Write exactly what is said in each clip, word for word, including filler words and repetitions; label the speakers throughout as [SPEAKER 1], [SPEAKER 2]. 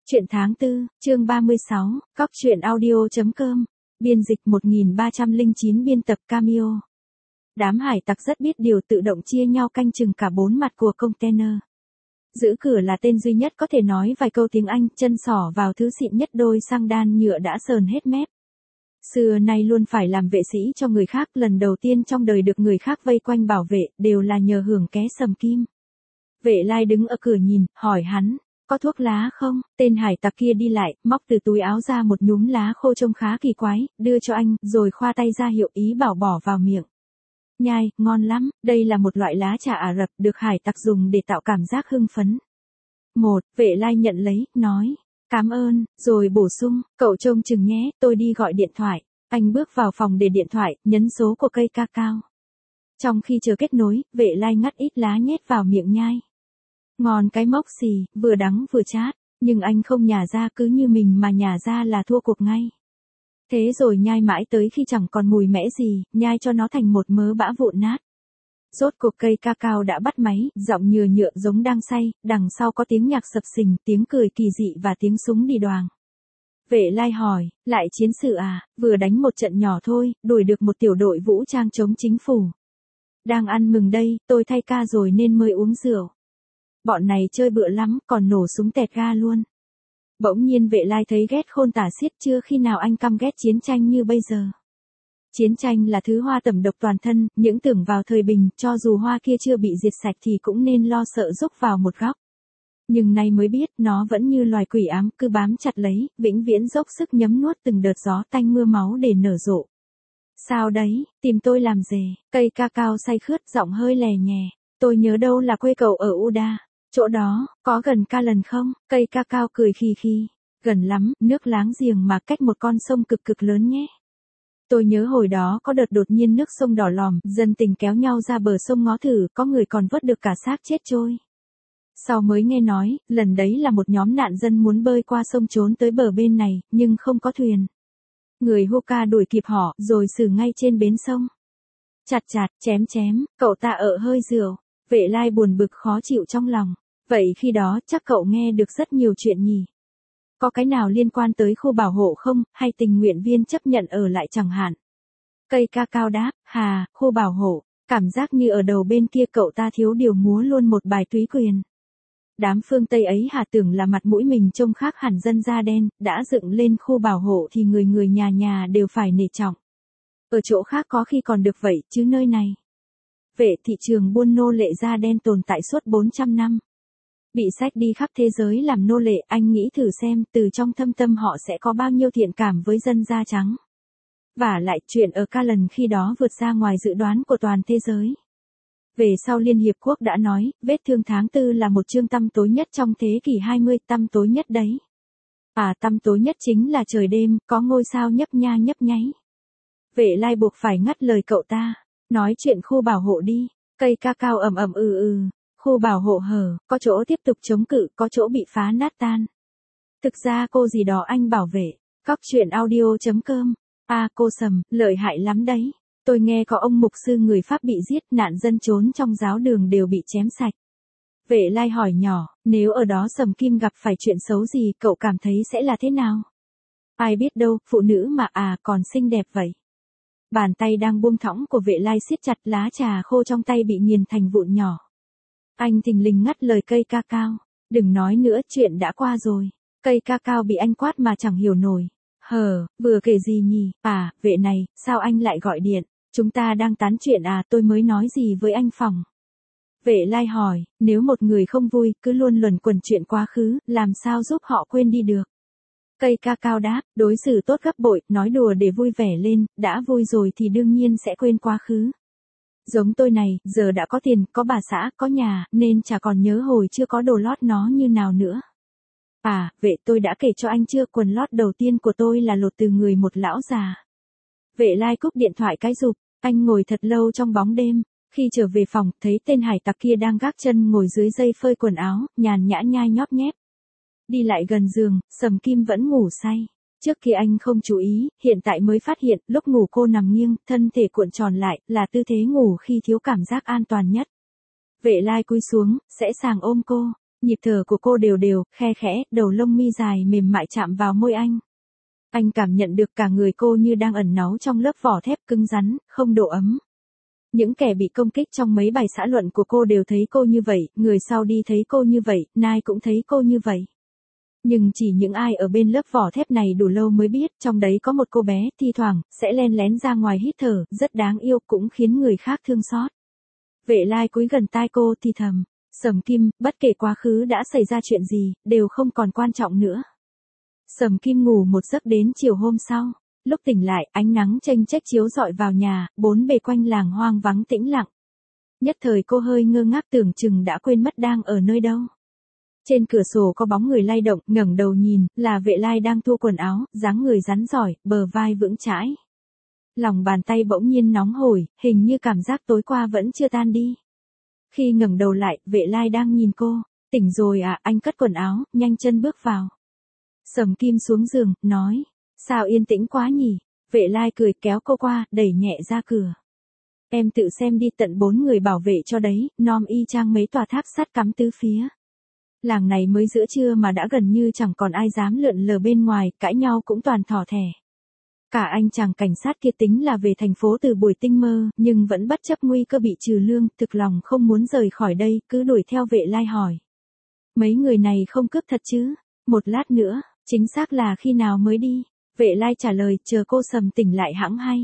[SPEAKER 1] Truyện tháng tư, chương ba mươi sáu, cóc truyện audio.com, biên dịch một nghìn ba trăm lẻ chín biên tập Cameo. Đám hải tặc rất biết điều tự động chia nhau canh chừng cả bốn mặt của container. Giữ cửa là tên duy nhất có thể nói vài câu tiếng Anh, chân sỏ vào thứ xịn nhất đôi xăng đan nhựa đã sờn hết mép. Xưa nay luôn phải làm vệ sĩ cho người khác, lần đầu tiên trong đời được người khác vây quanh bảo vệ, đều là nhờ hưởng ké sầm kim. Vệ Lai đứng ở cửa nhìn, hỏi hắn, có thuốc lá không? Tên hải tặc kia đi lại, móc từ túi áo ra một nhúm lá khô trông khá kỳ quái, đưa cho anh, rồi khoa tay ra hiệu ý bảo bỏ vào miệng. Nhai, ngon lắm, đây là một loại lá trà Ả Rập được hải tặc dùng để tạo cảm giác hưng phấn. Một, Vệ Lai nhận lấy, nói, cảm ơn, rồi bổ sung, cậu trông chừng nhé, tôi đi gọi điện thoại. Anh bước vào phòng để điện thoại, nhấn số của cây ca cao. Trong khi chờ kết nối, Vệ Lai ngắt ít lá nhét vào miệng nhai. Ngon cái mốc xì, vừa đắng vừa chát, nhưng anh không nhả ra, cứ như mình mà nhả ra là thua cuộc ngay. Thế rồi nhai mãi tới khi chẳng còn mùi mẽ gì, nhai cho nó thành một mớ bã vụn nát. Rốt cuộc cây ca cao đã bắt máy, giọng nhừa nhựa giống đang say, đằng sau có tiếng nhạc sập sình, tiếng cười kỳ dị và tiếng súng đi đoàng. Vệ Lai hỏi, lại chiến sự à? Vừa đánh một trận nhỏ thôi, đuổi được một tiểu đội vũ trang chống chính phủ. Đang ăn mừng đây, tôi thay ca rồi nên mới uống rượu. Bọn này chơi bựa lắm, còn nổ súng tẹt ga luôn. Bỗng nhiên Vệ Lai thấy ghét khôn tả xiết, chưa khi nào anh căm ghét chiến tranh như bây giờ. Chiến tranh là thứ hoa tẩm độc toàn thân, những tưởng vào thời bình, cho dù hoa kia chưa bị diệt sạch thì cũng nên lo sợ rúc vào một góc. Nhưng nay mới biết, nó vẫn như loài quỷ ám, cứ bám chặt lấy, vĩnh viễn dốc sức nhấm nuốt từng đợt gió tanh mưa máu để nở rộ. Sao đấy, tìm tôi làm gì? Cây ca cao say khướt, giọng hơi lè nhè. Tôi nhớ đâu là quê cậu ở Uda. Chỗ đó, có gần ca lần không? Cây ca cao cười khì khì. Gần lắm, nước láng giềng mà cách một con sông cực cực lớn nhé. Tôi nhớ hồi đó có đợt đột nhiên nước sông đỏ lòm, dân tình kéo nhau ra bờ sông ngó thử, có người còn vớt được cả xác chết trôi. Sau mới nghe nói, lần đấy là một nhóm nạn dân muốn bơi qua sông trốn tới bờ bên này, nhưng không có thuyền. Người Hoka đuổi kịp họ, rồi xử ngay trên bến sông. Chặt chặt, chém chém, cậu ta ở hơi rượu. Vệ Lai buồn bực khó chịu trong lòng. Vậy khi đó chắc cậu nghe được rất nhiều chuyện nhỉ? Có cái nào liên quan tới khu bảo hộ không, hay tình nguyện viên chấp nhận ở lại chẳng hạn? Cây ca cao đáp, hà, khu bảo hộ, cảm giác như ở đầu bên kia cậu ta thiếu điều múa luôn một bài túy quyền. Đám phương Tây ấy hà tưởng là mặt mũi mình trông khác hẳn dân da đen, đã dựng lên khu bảo hộ thì người người nhà nhà đều phải nể trọng. Ở chỗ khác có khi còn được vậy, chứ nơi này. Vệ thị trường buôn nô lệ da đen tồn tại suốt bốn trăm năm. Bị xách đi khắp thế giới làm nô lệ, anh nghĩ thử xem, từ trong thâm tâm họ sẽ có bao nhiêu thiện cảm với dân da trắng. Và lại chuyện ở ca lần khi đó vượt ra ngoài dự đoán của toàn thế giới. Về sau Liên Hiệp Quốc đã nói, vết thương tháng tư là một chương tăm tối nhất trong thế kỷ hai mươi, tăm tối nhất đấy. À, tăm tối nhất chính là trời đêm, có ngôi sao nhấp nha nhấp nháy. Vệ Lai buộc phải ngắt lời cậu ta, nói chuyện khu bảo hộ đi. Cây ca cao ầm ầm ừ ừ. Khu bảo hộ hở, có chỗ tiếp tục chống cự, có chỗ bị phá nát tan. Thực ra cô gì đó anh bảo vệ, cóc truyện audio.com. À cô Sầm, lợi hại lắm đấy. Tôi nghe có ông mục sư người Pháp bị giết, nạn dân trốn trong giáo đường đều bị chém sạch. Vệ Lai hỏi nhỏ, nếu ở đó Sầm Kim gặp phải chuyện xấu gì, cậu cảm thấy sẽ là thế nào? Ai biết đâu, phụ nữ mà à còn xinh đẹp vậy. Bàn tay đang buông thõng của Vệ Lai siết chặt, lá trà khô trong tay bị nghiền thành vụn nhỏ. Anh thình lình ngắt lời cây ca cao. Đừng nói nữa, chuyện đã qua rồi. Cây ca cao bị anh quát mà chẳng hiểu nổi. Hờ, vừa kể gì nhỉ? À, vệ này, sao anh lại gọi điện? Chúng ta đang tán chuyện à, tôi mới nói gì với anh phòng? Vệ Lai hỏi, nếu một người không vui, cứ luôn luẩn quẩn chuyện quá khứ, làm sao giúp họ quên đi được? Cây ca cao đáp, đối xử tốt gấp bội, nói đùa để vui vẻ lên, đã vui rồi thì đương nhiên sẽ quên quá khứ. Giống tôi này, giờ đã có tiền, có bà xã, có nhà, nên chả còn nhớ hồi chưa có đồ lót nó như nào nữa. À, vệ tôi đã kể cho anh chưa, quần lót đầu tiên của tôi là lột từ người một lão già. Vệ Lai cúp điện thoại cái rụp, anh ngồi thật lâu trong bóng đêm, khi trở về phòng, thấy tên hải tặc kia đang gác chân ngồi dưới dây phơi quần áo, nhàn nhã nhai nhóp nhép. Đi lại gần giường, Sầm Kim vẫn ngủ say. Trước kia anh không chú ý, hiện tại mới phát hiện, lúc ngủ cô nằm nghiêng, thân thể cuộn tròn lại, là tư thế ngủ khi thiếu cảm giác an toàn nhất. Vệ Lai cúi xuống, sẽ sàng ôm cô. Nhịp thở của cô đều đều, khe khẽ, đầu lông mi dài mềm mại chạm vào môi anh. Anh cảm nhận được cả người cô như đang ẩn náu trong lớp vỏ thép cứng rắn, không độ ấm. Những kẻ bị công kích trong mấy bài xã luận của cô đều thấy cô như vậy, người sau đi thấy cô như vậy, Nai cũng thấy cô như vậy. Nhưng chỉ những ai ở bên lớp vỏ thép này đủ lâu mới biết, trong đấy có một cô bé, thi thoảng, sẽ len lén ra ngoài hít thở, rất đáng yêu, cũng khiến người khác thương xót. Vệ Lai cúi gần tai cô thì thầm, Sầm Kim, bất kể quá khứ đã xảy ra chuyện gì, đều không còn quan trọng nữa. Sầm Kim ngủ một giấc đến chiều hôm sau. Lúc tỉnh lại, ánh nắng chênh chếch chiếu rọi vào nhà, bốn bề quanh làng hoang vắng tĩnh lặng. Nhất thời cô hơi ngơ ngác tưởng chừng đã quên mất đang ở nơi đâu. Trên cửa sổ có bóng người lay động, ngẩng đầu nhìn, là Vệ Lai đang thua quần áo, dáng người rắn giỏi, bờ vai vững chãi. Lòng bàn tay bỗng nhiên nóng hổi, hình như cảm giác tối qua vẫn chưa tan đi. Khi ngẩng đầu lại, Vệ Lai đang nhìn cô, tỉnh rồi à, anh cất quần áo, nhanh chân bước vào. Sầm Kim xuống giường, nói, sao yên tĩnh quá nhỉ? Vệ Lai cười kéo cô qua, đẩy nhẹ ra cửa. Em tự xem đi, tận bốn người bảo vệ cho đấy, nom y chang mấy tòa tháp sắt cắm tứ phía. Làng này mới giữa trưa mà đã gần như chẳng còn ai dám lượn lờ bên ngoài, cãi nhau cũng toàn thỏ thẻ. Cả anh chàng cảnh sát kia tính là về thành phố từ buổi tinh mơ, nhưng vẫn bất chấp nguy cơ bị trừ lương, thực lòng không muốn rời khỏi đây, cứ đuổi theo Vệ Lai hỏi. Mấy người này không cướp thật chứ? Một lát nữa, chính xác là khi nào mới đi? Vệ Lai trả lời, chờ cô Sầm tỉnh lại hẵng hay.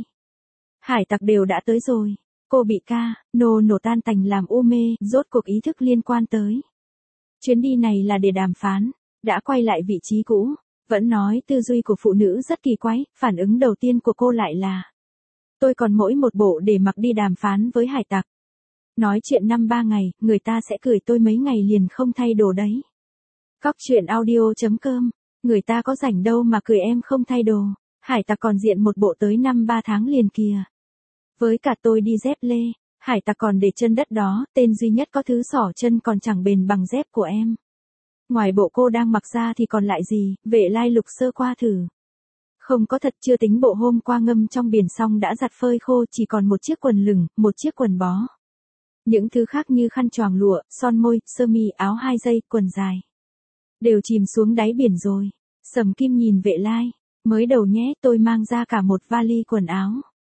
[SPEAKER 1] Hải tặc đều đã tới rồi. Cô bị ca, nô nổ tan tành làm u mê, rốt cuộc ý thức liên quan tới. Chuyến đi này là để đàm phán, đã quay lại vị trí cũ. Vẫn nói tư duy của phụ nữ rất kỳ quái, phản ứng đầu tiên của cô lại là. Tôi còn mỗi một bộ để mặc đi đàm phán với hải tặc. Nói chuyện năm ba ngày, người ta sẽ cười tôi mấy ngày liền không thay đồ đấy. Cóc truyện audio chấm com, người ta có rảnh đâu mà cười em không thay đồ. Hải tặc còn diện một bộ tới năm ba tháng liền kìa. Với cả tôi đi dép lê, hải tặc còn để chân đất đó, tên duy nhất có thứ xỏ chân còn chẳng bền bằng dép của em. Ngoài bộ cô đang mặc ra thì còn lại gì, Vệ Lai lục sơ qua thử. Không có thật, chưa tính bộ hôm qua ngâm trong biển xong đã giặt phơi khô, chỉ còn một chiếc quần lửng, một chiếc quần bó. Những thứ khác như khăn choàng lụa, son môi, sơ mi, áo hai dây, quần dài. Đều chìm xuống đáy biển rồi. Sầm Kim nhìn Vệ Lai, mới đầu nhé, tôi mang ra cả một vali quần áo.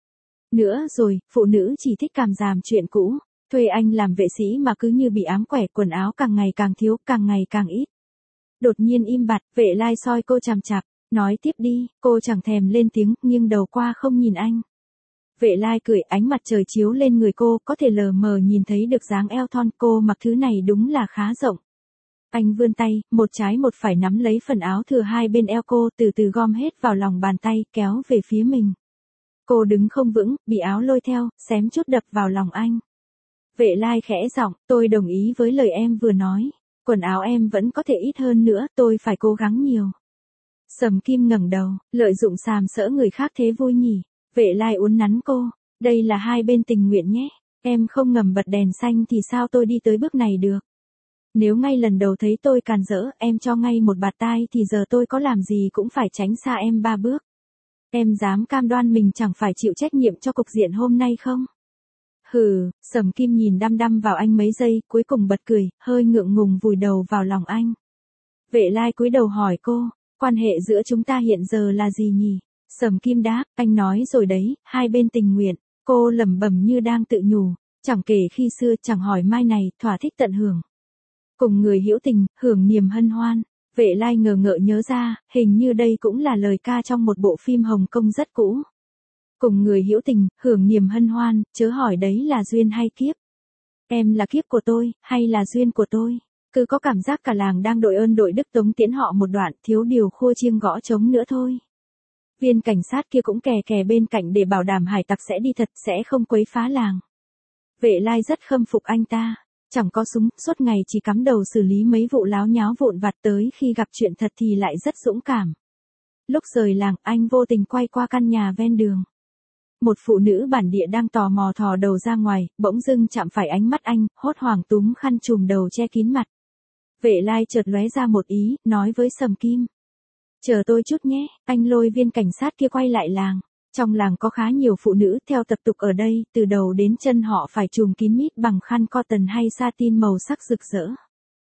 [SPEAKER 1] Nữa rồi, phụ nữ chỉ thích cảm giảm chuyện cũ. Thuê anh làm vệ sĩ mà cứ như bị ám quẻ, quần áo càng ngày càng thiếu, càng ngày càng ít. Đột nhiên im bặt, Vệ Lai soi cô chằm chằm, nói tiếp đi, cô chẳng thèm lên tiếng, nghiêng đầu qua không nhìn anh. Vệ Lai cười, ánh mặt trời chiếu lên người cô, có thể lờ mờ nhìn thấy được dáng eo thon cô mặc thứ này đúng là khá rộng. Anh vươn tay, một trái một phải nắm lấy phần áo thừa hai bên eo cô, từ từ gom hết vào lòng bàn tay, kéo về phía mình. Cô đứng không vững, bị áo lôi theo, xém chút đập vào lòng anh. Vệ Lai khẽ giọng, tôi đồng ý với lời em vừa nói. Quần áo em vẫn có thể ít hơn nữa, tôi phải cố gắng nhiều. Sầm Kim ngẩng đầu, lợi dụng sàm sỡ người khác thế vui nhỉ. Vệ Lai uốn nắn cô, đây là hai bên tình nguyện nhé. Em không ngầm bật đèn xanh thì sao tôi đi tới bước này được. Nếu ngay lần đầu thấy tôi càn rỡ, em cho ngay một bạt tai thì giờ tôi có làm gì cũng phải tránh xa em ba bước. Em dám cam đoan mình chẳng phải chịu trách nhiệm cho cục diện hôm nay không? Hừ, Sầm Kim nhìn đăm đăm vào anh mấy giây, cuối cùng bật cười, hơi ngượng ngùng vùi đầu vào lòng anh. Vệ Lai cúi đầu hỏi cô, quan hệ giữa chúng ta hiện giờ là gì nhỉ? Sầm Kim đáp, anh nói rồi đấy, hai bên tình nguyện. Cô lẩm bẩm như đang tự nhủ, chẳng kể khi xưa, chẳng hỏi mai này, thỏa thích tận hưởng. Cùng người hữu tình, hưởng niềm hân hoan. Vệ Lai ngờ ngợ nhớ ra, hình như đây cũng là lời ca trong một bộ phim Hồng Kông rất cũ. Cùng người hữu tình, hưởng niềm hân hoan, chớ hỏi đấy là duyên hay kiếp. Em là kiếp của tôi, hay là duyên của tôi? Cứ có cảm giác cả làng đang đội ơn đội đức tống tiễn họ một đoạn, thiếu điều khua chiêng gõ trống nữa thôi. Viên cảnh sát kia cũng kè kè bên cạnh để bảo đảm hải tặc sẽ đi thật, sẽ không quấy phá làng. Vệ Lai rất khâm phục anh ta. Chẳng có súng, suốt ngày chỉ cắm đầu xử lý mấy vụ láo nháo vụn vặt, tới khi gặp chuyện thật thì lại rất dũng cảm. Lúc rời làng, anh vô tình quay qua căn nhà ven đường. Một phụ nữ bản địa đang tò mò thò đầu ra ngoài, bỗng dưng chạm phải ánh mắt anh, hốt hoảng túm khăn trùm đầu che kín mặt. Vệ Lai chợt lóe ra một ý, nói với Sầm Kim. Chờ tôi chút nhé, anh lôi viên cảnh sát kia quay lại làng. Trong làng có khá nhiều phụ nữ, theo tập tục ở đây, từ đầu đến chân họ phải trùm kín mít bằng khăn cotton hay satin màu sắc rực rỡ.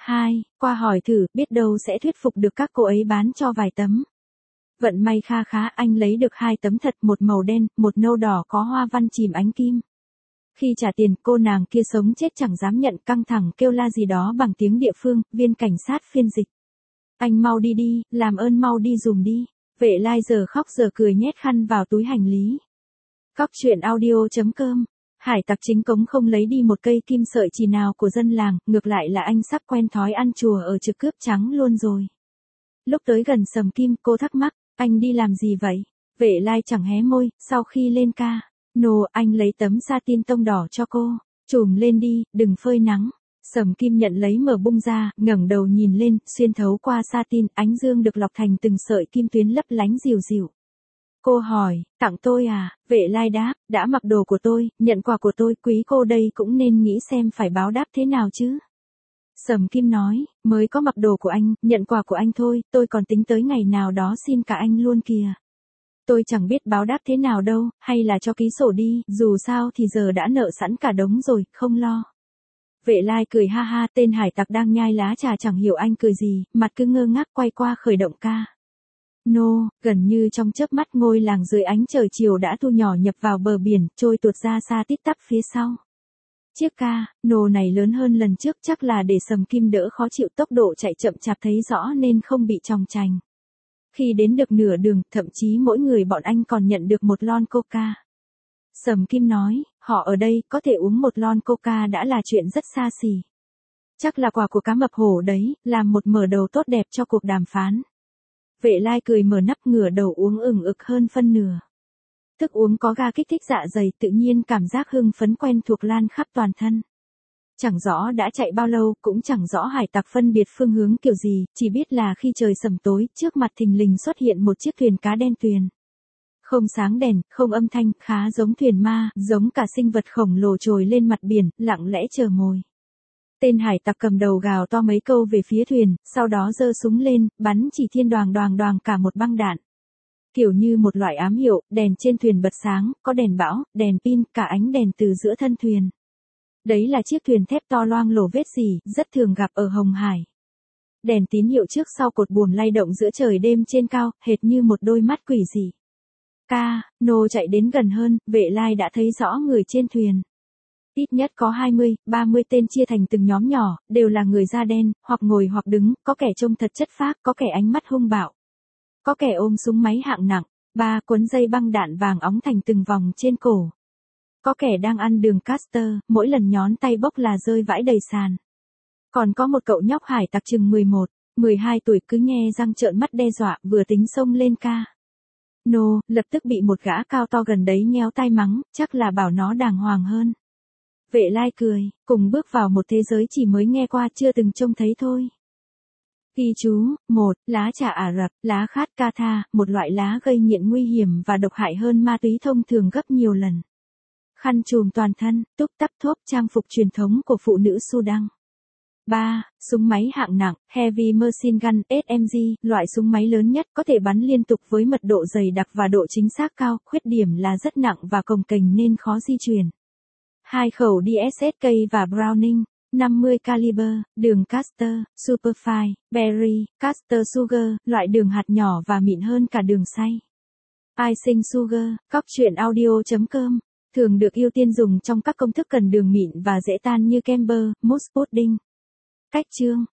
[SPEAKER 1] hai. Qua hỏi thử, biết đâu sẽ thuyết phục được các cô ấy bán cho vài tấm. Vận may kha khá, anh lấy được hai tấm thật, một màu đen, một nâu đỏ có hoa văn chìm ánh kim. Khi trả tiền, cô nàng kia sống chết chẳng dám nhận, căng thẳng kêu la gì đó bằng tiếng địa phương, viên cảnh sát phiên dịch. Anh mau đi đi, làm ơn mau đi dùm đi. Vệ lai giờ khóc giờ cười nhét khăn vào túi hành lý. Cóc truyện audio chấm com. Hải tặc chính cống không lấy đi một cây kim sợi chỉ nào của dân làng, ngược lại là anh sắp quen thói ăn chùa ở trực cướp trắng luôn rồi. Lúc tới gần Sầm Kim, cô thắc mắc, anh đi làm gì vậy? Vệ lai chẳng hé môi, sau khi lên ca. Nô, anh lấy tấm satin tông đỏ cho cô. Chùm lên đi, đừng phơi nắng. Sầm Kim nhận lấy mở bung ra, ngẩng đầu nhìn lên, xuyên thấu qua satin, ánh dương được lọc thành từng sợi kim tuyến lấp lánh dịu dịu. Cô hỏi, tặng tôi à? Vệ lai đáp, đã mặc đồ của tôi, nhận quà của tôi, quý cô đây cũng nên nghĩ xem phải báo đáp thế nào chứ. Sầm Kim nói, mới có mặc đồ của anh, nhận quà của anh thôi, tôi còn tính tới ngày nào đó xin cả anh luôn kìa. Tôi chẳng biết báo đáp thế nào đâu, hay là cho ký sổ đi, dù sao thì giờ đã nợ sẵn cả đống rồi, không lo. Vệ lai cười ha ha, tên hải tặc đang nhai lá trà chẳng hiểu anh cười gì, mặt cứ ngơ ngác quay qua khởi động ca. Nô, no, gần như trong chớp mắt ngôi làng dưới ánh trời chiều đã thu nhỏ nhập vào bờ biển, trôi tuột ra xa tít tắp phía sau. Chiếc ca, nô này lớn hơn lần trước, chắc là để Sầm Kim đỡ khó chịu, tốc độ chạy chậm chạp thấy rõ nên không bị chòng chành. Khi đến được nửa đường, thậm chí mỗi người bọn anh còn nhận được một lon coca. Sầm Kim nói, họ ở đây có thể uống một lon coca đã là chuyện rất xa xỉ. Chắc là quà của cá mập hổ đấy, làm một mở đầu tốt đẹp cho cuộc đàm phán. Vệ lai cười mở nắp ngửa đầu uống ửng ực hơn phân nửa. Thức uống có ga kích thích dạ dày, tự nhiên cảm giác hưng phấn quen thuộc lan khắp toàn thân. Chẳng rõ đã chạy bao lâu, cũng chẳng rõ hải tặc phân biệt phương hướng kiểu gì, chỉ biết là khi trời sầm tối, trước mặt thình lình xuất hiện một chiếc thuyền cá đen tuyền. Không sáng đèn, không âm thanh, khá giống thuyền ma, giống cả sinh vật khổng lồ trồi lên mặt biển, lặng lẽ chờ mồi. Tên hải tặc cầm đầu gào to mấy câu về phía thuyền, sau đó giơ súng lên, bắn chỉ thiên đoàng đoàng đoàng cả một băng đạn. Kiểu như một loại ám hiệu, đèn trên thuyền bật sáng, có đèn bão, đèn pin, cả ánh đèn từ giữa thân thuyền. Đấy là chiếc thuyền thép to loang lổ vết rỉ, rất thường gặp ở Hồng Hải. Đèn tín hiệu trước sau cột buồm lay động giữa trời đêm trên cao, hệt như một đôi mắt quỷ dị. Ca, nô chạy đến gần hơn, vệ lai đã thấy rõ người trên thuyền. Ít nhất có hai mươi, ba mươi tên chia thành từng nhóm nhỏ, đều là người da đen, hoặc ngồi hoặc đứng, có kẻ trông thật chất phác, có kẻ ánh mắt hung bạo. Có kẻ ôm súng máy hạng nặng, ba cuốn dây băng đạn vàng óng thành từng vòng trên cổ. Có kẻ đang ăn đường caster, mỗi lần nhón tay bốc là rơi vãi đầy sàn. Còn có một cậu nhóc hải tặc chừng mười một, mười hai tuổi cứ nhe răng trợn mắt đe dọa, vừa tính xông lên ca. Nô, lập tức bị một gã cao to gần đấy nhéo tai mắng, chắc là bảo nó đàng hoàng hơn. Vệ lai cười, cùng bước vào một thế giới chỉ mới nghe qua chưa từng trông thấy thôi. Ghi chú, một, lá trà Ả Rập, lá khát ca tha, một loại lá gây nghiện nguy hiểm và độc hại hơn ma túy thông thường gấp nhiều lần. Khăn trùm toàn thân, túc tắp thốp trang phục truyền thống của phụ nữ Sudan. ba. Súng máy hạng nặng, Heavy Machine Gun, ét em giê, loại súng máy lớn nhất có thể bắn liên tục với mật độ dày đặc và độ chính xác cao, khuyết điểm là rất nặng và cồng kềnh nên khó di chuyển. Hai khẩu đê ét ét ca và Browning, năm mươi caliber, đường Caster, Superfine, Berry, Caster Sugar, loại đường hạt nhỏ và mịn hơn cả đường xay. Icing Sugar, cóc truyện audio chấm com, thường được ưu tiên dùng trong các công thức cần đường mịn và dễ tan như Camber, mousse pudding. Cách chương